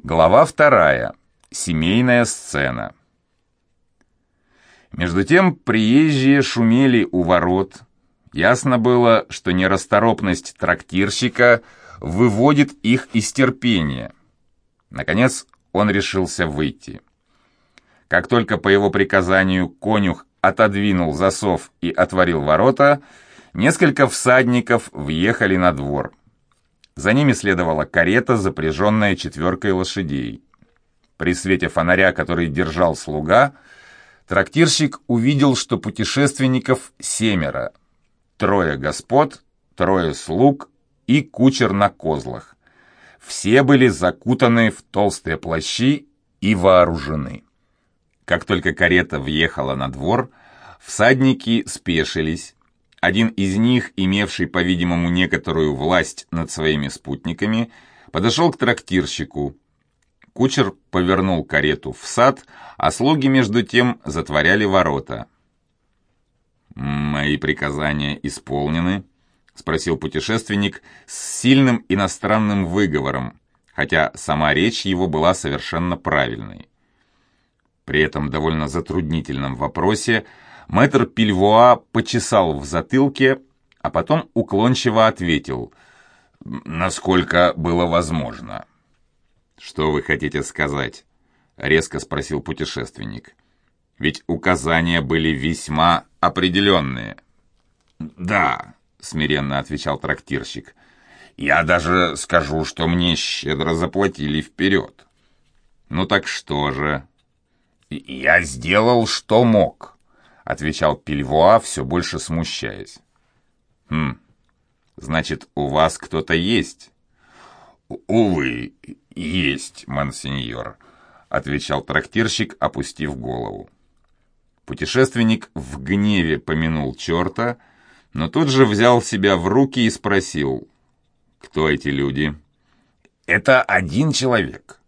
Глава 2. Семейная сцена. Между тем приезжие шумели у ворот. Ясно было, что нерасторопность трактирщика выводит их из терпения. Наконец он решился выйти. Как только по его приказанию конюх отодвинул засов и отворил ворота, несколько всадников въехали на двор. За ними следовала карета, запряженная 4 лошадей. При свете фонаря, который держал слуга, трактирщик увидел, что путешественников 7: 3 господ, 3 слуг и кучер на козлах. Все были закутаны в толстые плащи и вооружены. Как только карета въехала на двор, всадники спешились. Один из них, имевший, по-видимому, некоторую власть над своими спутниками, подошел к трактирщику. Кучер повернул карету в сад, а слуги, между тем, затворяли ворота. «Мои приказания исполнены?» — спросил путешественник с сильным иностранным выговором, хотя сама речь его была совершенно правильной. При этом довольно затруднительном вопросе мэтр Пильвуа почесал в затылке, а потом уклончиво ответил: «Насколько было возможно». «Что вы хотите сказать?» — резко спросил путешественник. «Ведь указания были весьма определенные». «Да», — смиренно отвечал трактирщик, — «я даже скажу, что мне щедро заплатили вперед». «Ну так что же?» «Я сделал, что мог», — отвечал Пильвуа, все больше смущаясь. Значит, у вас кто-то есть?» «Увы, есть, монсеньор», — отвечал трактирщик, опустив голову. Путешественник в гневе помянул черта, но тут же взял себя в руки и спросил: «Кто эти люди?» «Это один человек».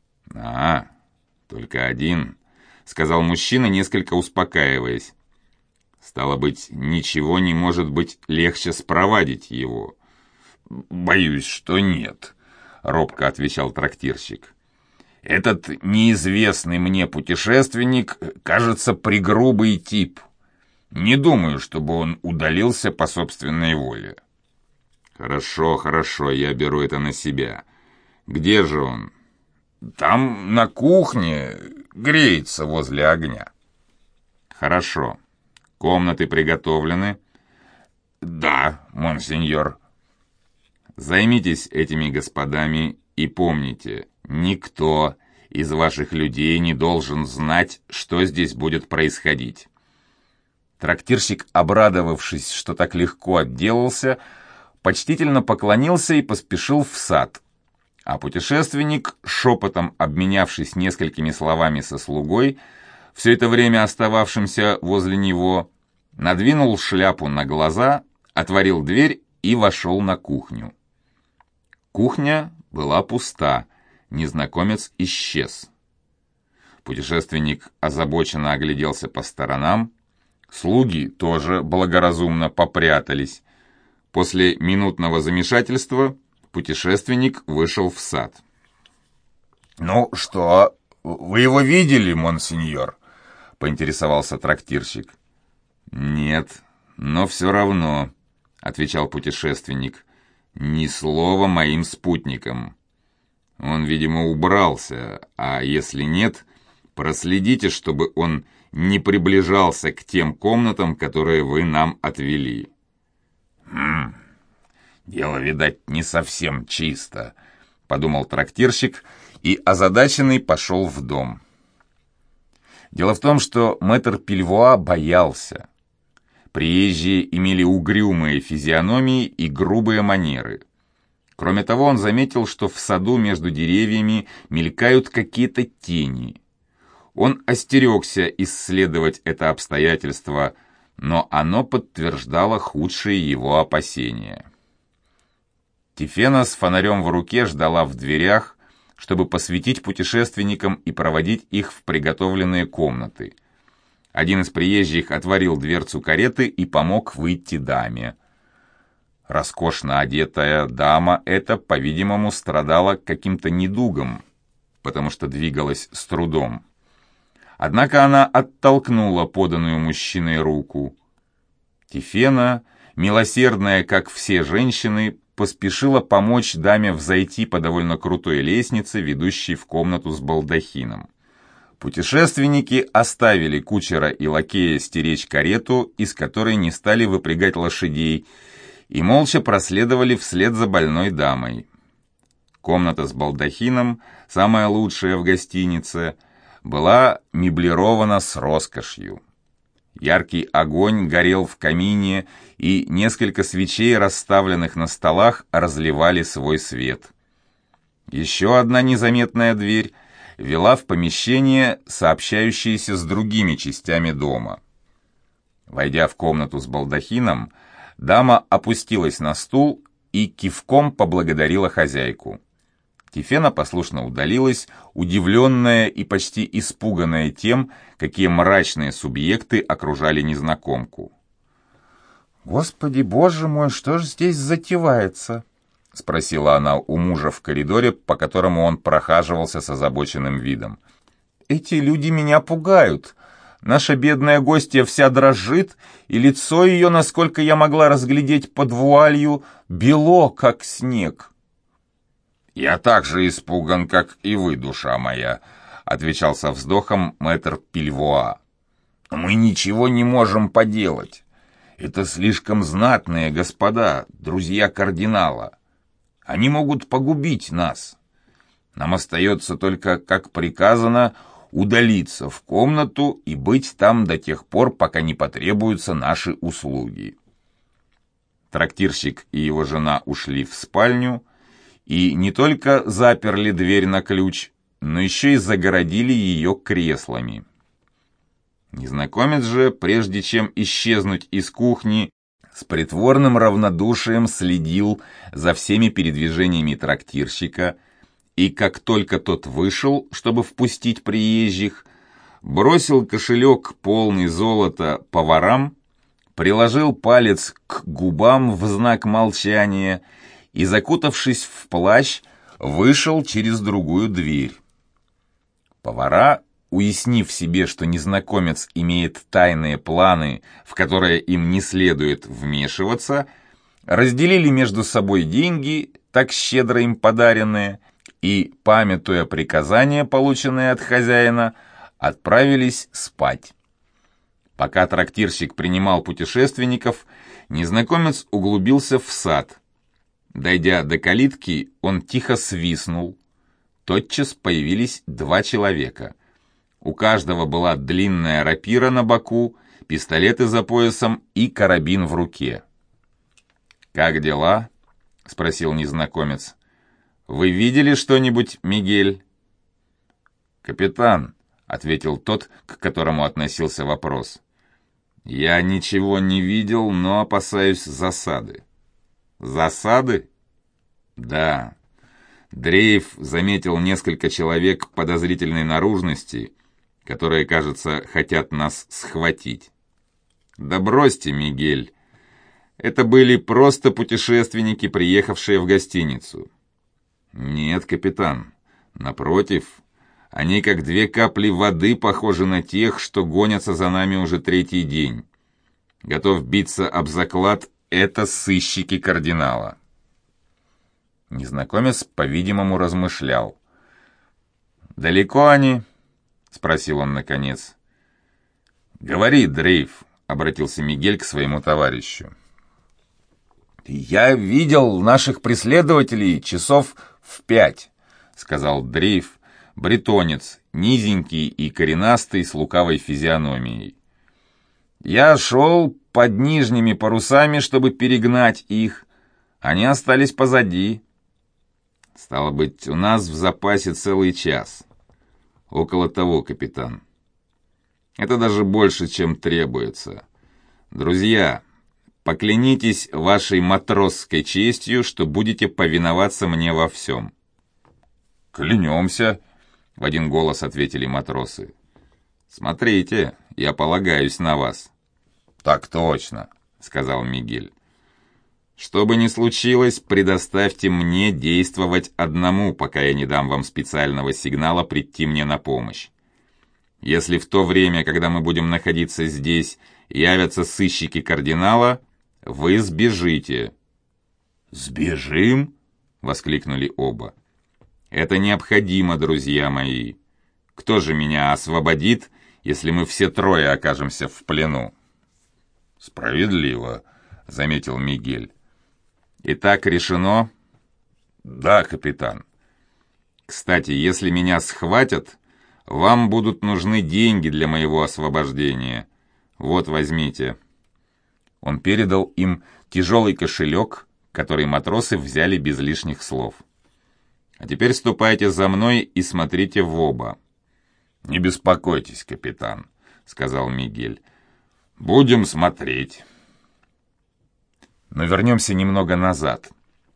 Только один», — сказал мужчина, несколько успокаиваясь. «Стало быть, ничего не может быть легче спровадить его». «Боюсь, что нет», — робко отвечал трактирщик. «Этот неизвестный мне путешественник, кажется, пригрубый тип. Не думаю, чтобы он удалился по собственной воле». «Хорошо, я беру это на себя. Где же он?» «Там, на кухне, греется возле огня». «Хорошо. Комнаты приготовлены?» «Да, монсеньор». «Займитесь этими господами и помните, никто из ваших людей не должен знать, что здесь будет происходить». Трактирщик, обрадовавшись, что так легко отделался, почтительно поклонился и поспешил в сад. А путешественник, шепотом обменявшись несколькими словами со слугой, все это время остававшимся возле него, надвинул шляпу на глаза, отворил дверь и вошел на кухню. Кухня была пуста, незнакомец исчез. Путешественник озабоченно огляделся по сторонам, слуги тоже благоразумно попрятались. После минутного замешательства путешественник вышел в сад. «Ну что, вы его видели, монсеньор?» — поинтересовался трактирщик. «Нет, но все равно», — отвечал путешественник, — «ни слова моим спутникам. Он, видимо, убрался, а если нет, проследите, чтобы он не приближался к тем комнатам, которые вы нам отвели». «Дело, видать, не совсем чисто», — подумал трактирщик и, озадаченный, пошел в дом. Дело в том, что мэтр Пильвуа боялся. Приезжие имели угрюмые физиономии и грубые манеры. Кроме того, он заметил, что в саду между деревьями мелькают какие-то тени. Он остерегся исследовать это обстоятельство, но оно подтверждало худшие его опасения. Тифена с фонарем в руке ждала в дверях, чтобы посветить путешественникам и проводить их в приготовленные комнаты. Один из приезжих отворил дверцу кареты и помог выйти даме. Роскошно одетая дама эта, по-видимому, страдала каким-то недугом. потому что двигалась с трудом. Однако она оттолкнула поданную мужчиной руку. Тифена, милосердная, как все женщины, поспешила помочь даме взойти по довольно крутой лестнице, ведущей в комнату с балдахином. Путешественники оставили кучера и лакея стеречь карету, из которой не стали выпрягать лошадей, и молча проследовали вслед за больной дамой. Комната с балдахином, самая лучшая в гостинице, была меблирована с роскошью. Яркий огонь горел в камине, и несколько свечей, расставленных на столах, разливали свой свет. Еще одна незаметная дверь вела в помещение, сообщающееся с другими частями дома. Войдя в комнату с балдахином, дама опустилась на стул и кивком поблагодарила хозяйку. Тифена послушно удалилась, удивленная и почти испуганная тем, какие мрачные субъекты окружали незнакомку. «Господи, боже мой, что же здесь затевается?» — спросила она у мужа в коридоре, по которому он прохаживался с озабоченным видом. «Эти люди меня пугают. Наша бедная гостья вся дрожит, и лицо ее, насколько я могла разглядеть под вуалью, бело, как снег». «Я так же испуган, как и вы, душа моя», — отвечал со вздохом мэтр Пильвуа. «Мы ничего не можем поделать. Это слишком знатные господа, друзья кардинала. Они могут погубить нас. Нам остается только, как приказано, удалиться в комнату и быть там до тех пор, пока не потребуются наши услуги». Трактирщик и его жена ушли в спальню, и не только заперли дверь на ключ, но еще и загородили ее креслами. Незнакомец же, прежде чем исчезнуть из кухни, с притворным равнодушием следил за всеми передвижениями трактирщика, и как только тот вышел, чтобы впустить приезжих, бросил кошелек, полный золота, поварам, приложил палец к губам в знак молчания и, закутавшись в плащ, вышел через другую дверь. Повара, уяснив себе, что незнакомец имеет тайные планы, в которые им не следует вмешиваться, разделили между собой деньги, так щедро им подаренные, и, памятуя приказания, полученные от хозяина, отправились спать. Пока трактирщик принимал путешественников, незнакомец углубился в сад. Дойдя до калитки, он тихо свистнул. Тотчас появились два человека. У каждого была длинная рапира на боку, пистолеты за поясом и карабин в руке. «Как дела?» — спросил незнакомец. «Вы видели что-нибудь, Мигель?» «Капитан», — ответил тот, к которому относился вопрос. «Я ничего не видел, но опасаюсь засады». «Засады?» «Да. Дрейф заметил несколько человек подозрительной наружности, которые, кажется, хотят нас схватить». «Да бросьте, Мигель. Это были просто путешественники, приехавшие в гостиницу». «Нет, капитан. Напротив, они как две капли воды похожи на тех, что гонятся за нами уже третий день. Готов биться об заклад, это сыщики кардинала». Незнакомец, по-видимому, размышлял. «Далеко они?» — спросил он наконец. «Говори, Дрейф», — обратился Мигель к своему товарищу. «Я видел наших преследователей часов в 5, — сказал Дрейф, бретонец, низенький и коренастый, с лукавой физиономией. «Я шел под нижними парусами, чтобы перегнать их. Они остались позади». «Стало быть, у нас в запасе целый час. Около того, капитан. Это даже больше, чем требуется. Друзья, поклянитесь вашей матросской честью, что будете повиноваться мне во всем». «Клянемся», — в один голос ответили матросы. «Смотрите, я полагаюсь на вас». «Так точно», — сказал Мигель. Что бы ни случилось, предоставьте мне действовать одному, пока я не дам вам специального сигнала прийти мне на помощь. Если в то время, когда мы будем находиться здесь, явятся сыщики кардинала, вы сбежите». «Сбежим?» — воскликнули оба. «Это необходимо, друзья мои. Кто же меня освободит, если мы все трое окажемся в плену?» «Справедливо», — заметил Мигель. «Итак, решено?» «Да, капитан». «Кстати, если меня схватят, вам будут нужны деньги для моего освобождения. Вот, возьмите». Он передал им тяжелый кошелек, который матросы взяли без лишних слов. «А теперь ступайте за мной и смотрите в оба». «Не беспокойтесь, капитан», — сказал Мигель. «Будем смотреть». Но вернемся немного назад.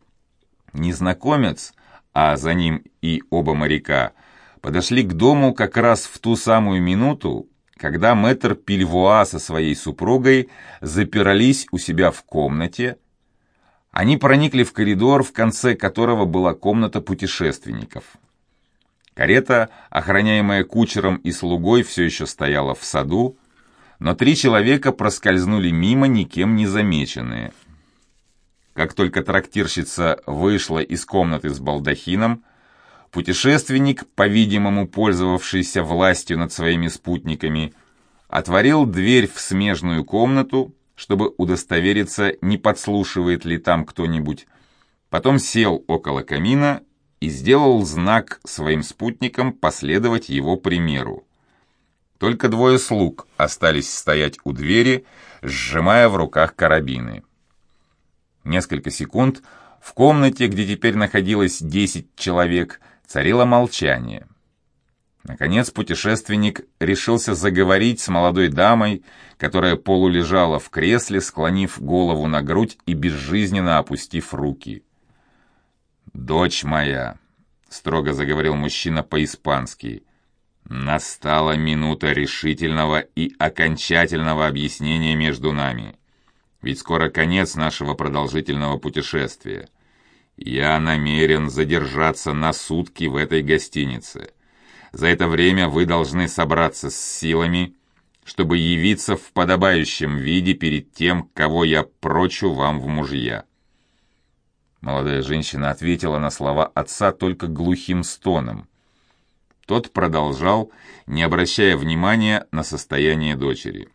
Незнакомец, а за ним и оба моряка, подошли к дому как раз в ту самую минуту, когда мэтр Пильвуа со своей супругой запирались у себя в комнате. Они проникли в коридор, в конце которого была комната путешественников. Карета, охраняемая кучером и слугой, все еще стояла в саду, но 3 человека проскользнули мимо, никем не замеченные. Как только трактирщица вышла из комнаты с балдахином, путешественник, по-видимому пользовавшийся властью над своими спутниками, отворил дверь в смежную комнату, чтобы удостовериться, не подслушивает ли там кто-нибудь, потом сел около камина и сделал знак своим спутникам последовать его примеру. Только 2 слуг остались стоять у двери, сжимая в руках карабины. Несколько секунд в комнате, где теперь находилось 10 человек, царило молчание. Наконец путешественник решился заговорить с молодой дамой, которая полулежала в кресле, склонив голову на грудь и безжизненно опустив руки. «Дочь моя», — строго заговорил мужчина по-испански, — «настала минута решительного и окончательного объяснения между нами. Ведь скоро конец нашего продолжительного путешествия. Я намерен задержаться на сутки в этой гостинице. За это время вы должны собраться с силами, чтобы явиться в подобающем виде перед тем, кого я прочу вам в мужья». Молодая женщина ответила на слова отца только глухим стоном. Тот продолжал, не обращая внимания на состояние дочери.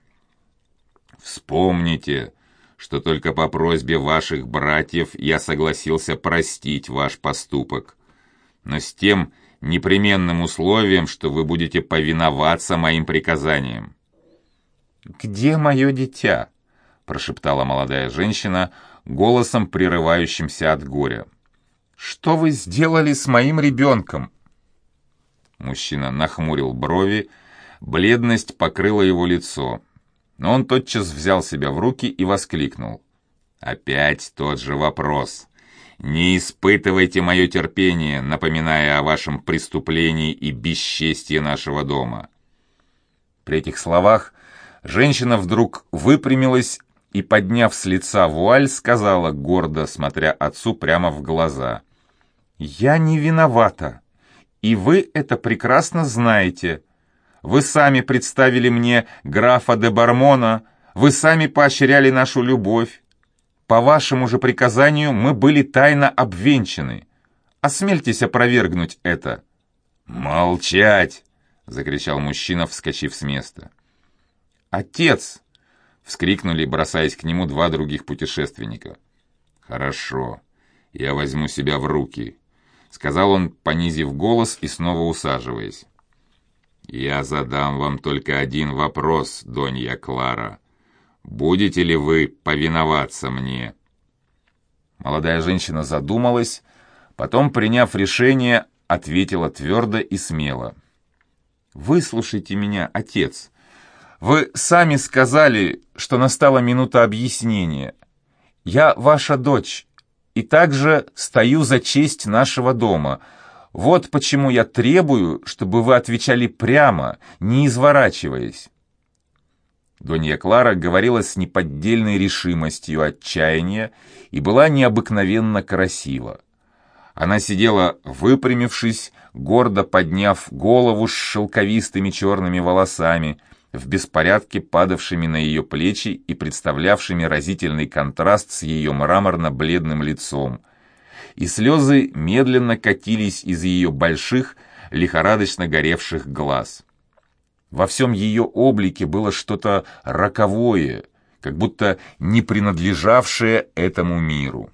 «Вспомните, что только по просьбе ваших братьев я согласился простить ваш поступок, но с тем непременным условием, что вы будете повиноваться моим приказаниям». «Где мое дитя?» – прошептала молодая женщина голосом, прерывающимся от горя. «Что вы сделали с моим ребенком?» Мужчина нахмурил брови, бледность покрыла его лицо, но он тотчас взял себя в руки и воскликнул. «Опять тот же вопрос. Не испытывайте мое терпение, напоминая о вашем преступлении и бесчестии нашего дома». При этих словах женщина вдруг выпрямилась и, подняв с лица вуаль, сказала, гордо смотря отцу прямо в глаза: «Я не виновата, и вы это прекрасно знаете. Вы сами представили мне графа де Бармона, вы сами поощряли нашу любовь. По вашему же приказанию мы были тайно обвенчаны. Осмельтесь опровергнуть это». «Молчать!» — закричал мужчина, вскочив с места. «Отец!» — вскрикнули, бросаясь к нему 2 других путешественника. «Хорошо, я возьму себя в руки», — сказал он, понизив голос и снова усаживаясь. «Я задам вам только один вопрос, Донья Клара. Будете ли вы повиноваться мне?» Молодая женщина задумалась, потом, приняв решение, ответила твердо и смело. «Выслушайте меня, отец. Вы сами сказали, что настала минута объяснения. Я ваша дочь, и также стою за честь нашего дома. Вот почему я требую, чтобы вы отвечали прямо, не изворачиваясь». Донья Клара говорила с неподдельной решимостью отчаяния и была необыкновенно красива. Она сидела выпрямившись, гордо подняв голову с шелковистыми черными волосами, в беспорядке падавшими на ее плечи и представлявшими разительный контраст с ее мраморно-бледным лицом. И слезы медленно катились из ее больших, лихорадочно горевших глаз. Во всем ее облике было что-то роковое, как будто не принадлежавшее этому миру.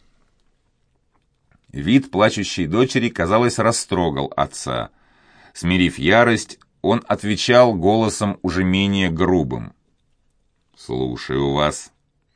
Вид плачущей дочери, казалось, растрогал отца. Смирив ярость, он отвечал голосом уже менее грубым. «Слушаю вас».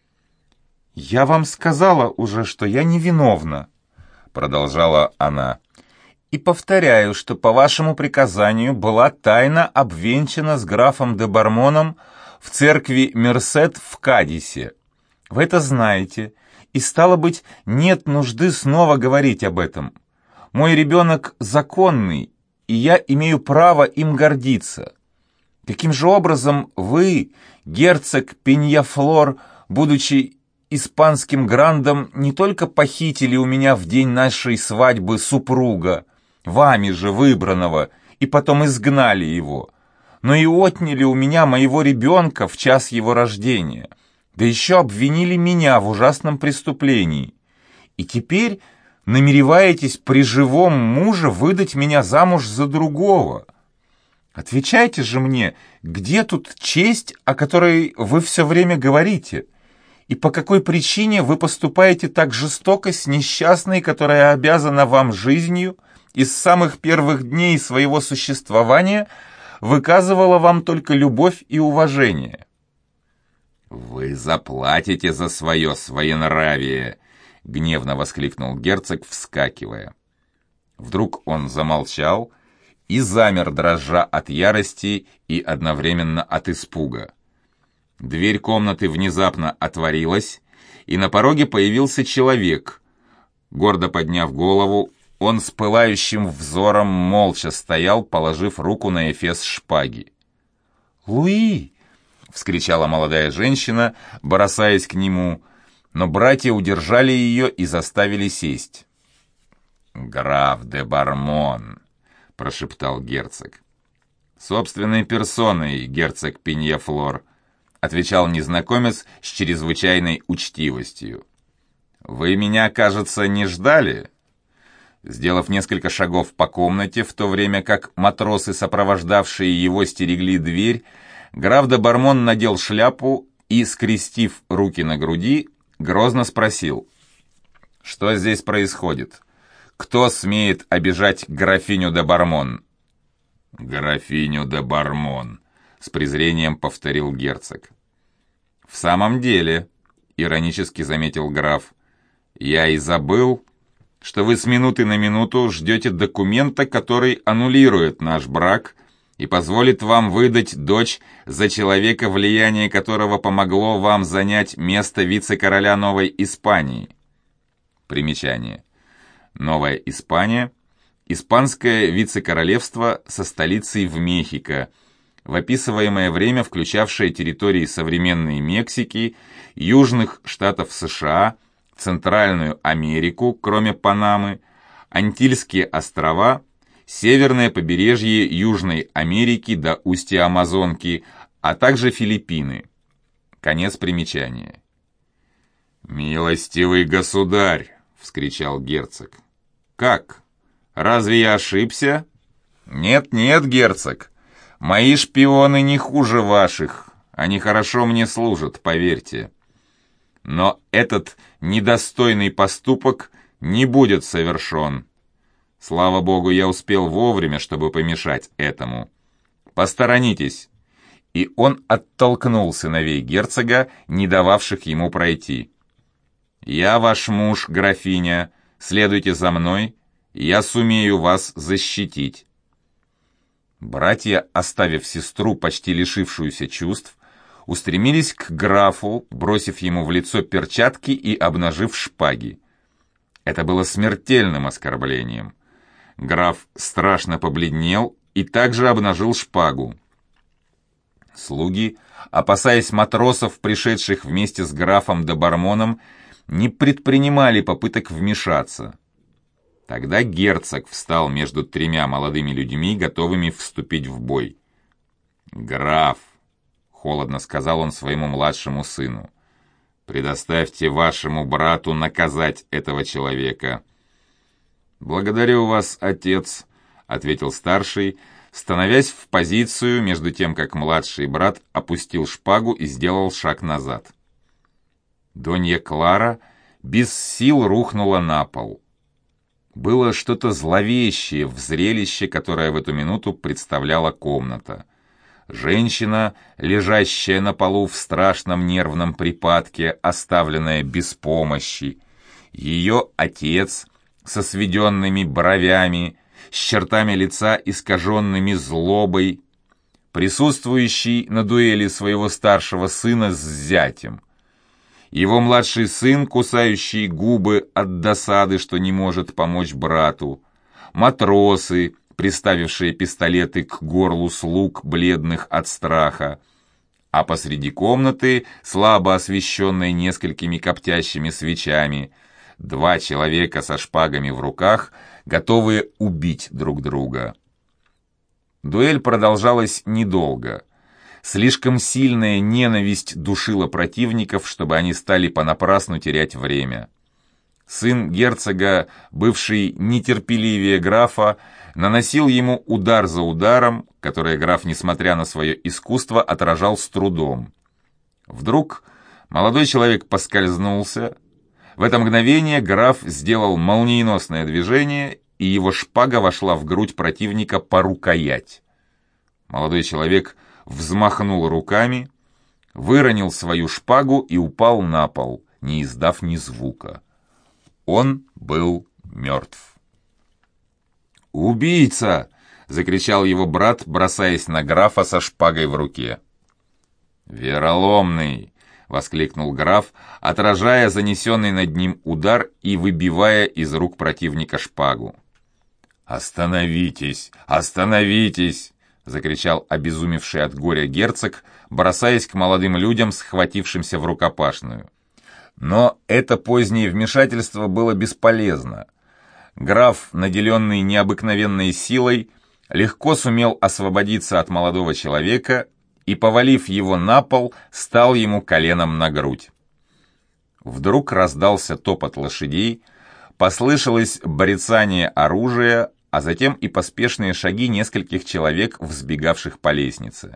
«Я вам сказала уже, что я невиновна», — продолжала она. «И повторяю, что по вашему приказанию была тайно обвенчана с графом де Бармоном в церкви Мерсед в Кадисе. Вы это знаете, и, стало быть, нет нужды снова говорить об этом. Мой ребенок законный, и я имею право им гордиться. Каким же образом вы, герцог Пеньяфлор, будучи испанским грандом, не только похитили у меня в день нашей свадьбы супруга, вами же выбранного, и потом изгнали его, но и отняли у меня моего ребенка в час его рождения, да еще обвинили меня в ужасном преступлении. И теперь намереваетесь при живом муже выдать меня замуж за другого? Отвечайте же мне, где тут честь, о которой вы все время говорите? И по какой причине вы поступаете так жестоко с несчастной, которая обязана вам жизнью и с самых первых дней своего существования выказывала вам только любовь и уважение?» «Вы заплатите за свое своенравие!» — гневно воскликнул герцог, вскакивая. Вдруг он замолчал и замер, дрожа от ярости и одновременно от испуга. Дверь комнаты внезапно отворилась, и на пороге появился человек. Гордо подняв голову, он с пылающим взором молча стоял, положив руку на эфес шпаги. «Луи!» — вскричала молодая женщина, бросаясь к нему, но братья удержали ее и заставили сесть. «Граф де Бармон», — прошептал герцог. «Собственной персоной, герцог Пеньяфлор», — отвечал незнакомец с чрезвычайной учтивостью. «Вы меня, кажется, не ждали?» Сделав несколько шагов по комнате, в то время как матросы, сопровождавшие его, стерегли дверь, граф де Бармон надел шляпу и, скрестив руки на груди, грозно спросил: «Что здесь происходит? Кто смеет обижать графиню де Бармон?» «Графиню де Бармон», — с презрением повторил герцог. «В самом деле», — иронически заметил граф, — «я и забыл, что вы с минуты на минуту ждете документа, который аннулирует наш брак и позволит вам выдать дочь за человека, влияние которого помогло вам занять место вице-короля Новой Испании». Примечание. Новая Испания – испанское вице-королевство со столицей в Мехико, в описываемое время включавшее территории современной Мексики, южных штатов США, Центральную Америку, кроме Панамы, Антильские острова, северное побережье Южной Америки до устья Амазонки, а также Филиппины. Конец примечания. «Милостивый государь!» — вскричал герцог. «Как? Разве я ошибся?» «Нет, герцог, мои шпионы не хуже ваших, они хорошо мне служат, поверьте. Но этот недостойный поступок не будет совершен. Слава богу, я успел вовремя, чтобы помешать этому. Посторонитесь!» И он оттолкнул сыновей герцога, не дававших ему пройти. «Я ваш муж, графиня, следуйте за мной, я сумею вас защитить». Братья, оставив сестру, почти лишившуюся чувств, устремились к графу, бросив ему в лицо перчатки и обнажив шпаги. Это было смертельным оскорблением. Граф страшно побледнел и также обнажил шпагу. Слуги, опасаясь матросов, пришедших вместе с графом де Бармоном, не предпринимали попыток вмешаться. Тогда герцог встал между тремя молодыми людьми, готовыми вступить в бой. «Граф», — холодно сказал он своему младшему сыну, — «предоставьте вашему брату наказать этого человека». «Благодарю вас, отец», — ответил старший, становясь в позицию между тем, как младший брат опустил шпагу и сделал шаг назад. Донья Клара без сил рухнула на пол. Было что-то зловещее в зрелище, которое в эту минуту представляла комната. Женщина, лежащая на полу в страшном нервном припадке, оставленная без помощи. Ее отец со сведенными бровями, с чертами лица, искаженными злобой, присутствующий на дуэли своего старшего сына с зятем. Его младший сын, кусающий губы от досады, что не может помочь брату. Матросы, приставившие пистолеты к горлу слуг, бледных от страха. А посреди комнаты, слабо освещенной несколькими коптящими свечами, два человека со шпагами в руках, готовые убить друг друга. Дуэль продолжалась недолго. Слишком сильная ненависть душила противников, чтобы они стали понапрасну терять время. Сын герцога, бывший нетерпеливее графа, наносил ему удар за ударом, который граф, несмотря на свое искусство, отражал с трудом. Вдруг молодой человек поскользнулся. В это мгновение граф сделал молниеносное движение, и его шпага вошла в грудь противника по рукоять. Молодой человек взмахнул руками, выронил свою шпагу и упал на пол, не издав ни звука. Он был мертв. «Убийца!» — закричал его брат, бросаясь на графа со шпагой в руке. «Вероломный!» — воскликнул граф, отражая занесенный над ним удар и выбивая из рук противника шпагу. «Остановитесь! Остановитесь!» — закричал обезумевший от горя герцог, бросаясь к молодым людям, схватившимся в рукопашную. Но это позднее вмешательство было бесполезно. Граф, наделенный необыкновенной силой, легко сумел освободиться от молодого человека и, повалив его на пол, стал ему коленом на грудь. Вдруг раздался топот лошадей, послышалось брецание оружия, а затем и поспешные шаги нескольких человек, взбегавших по лестнице.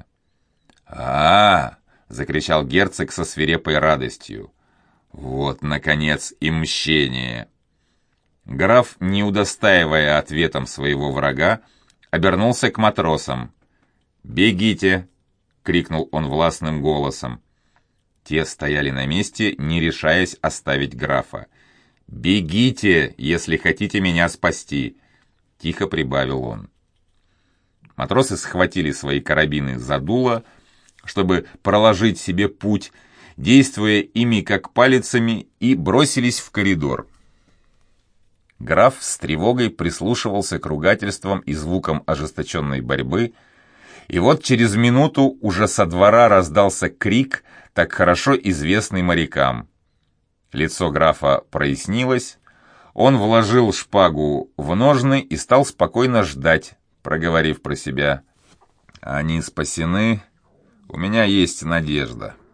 Закричал герцог со свирепой радостью. «Вот, наконец, и мщение!» Граф, не удостаивая ответом своего врага, обернулся к матросам. «Бегите!» — крикнул он властным голосом. Те стояли на месте, не решаясь оставить графа. «Бегите, если хотите меня спасти!» — тихо прибавил он. Матросы схватили свои карабины за дуло, чтобы проложить себе путь, действуя ими как палицами, и бросились в коридор. Граф с тревогой прислушивался к ругательствам и звукам ожесточенной борьбы, и вот через минуту уже со двора раздался крик, так хорошо известный морякам. Лицо графа прояснилось, он вложил шпагу в ножны и стал спокойно ждать, проговорив про себя: «Они спасены, у меня есть надежда».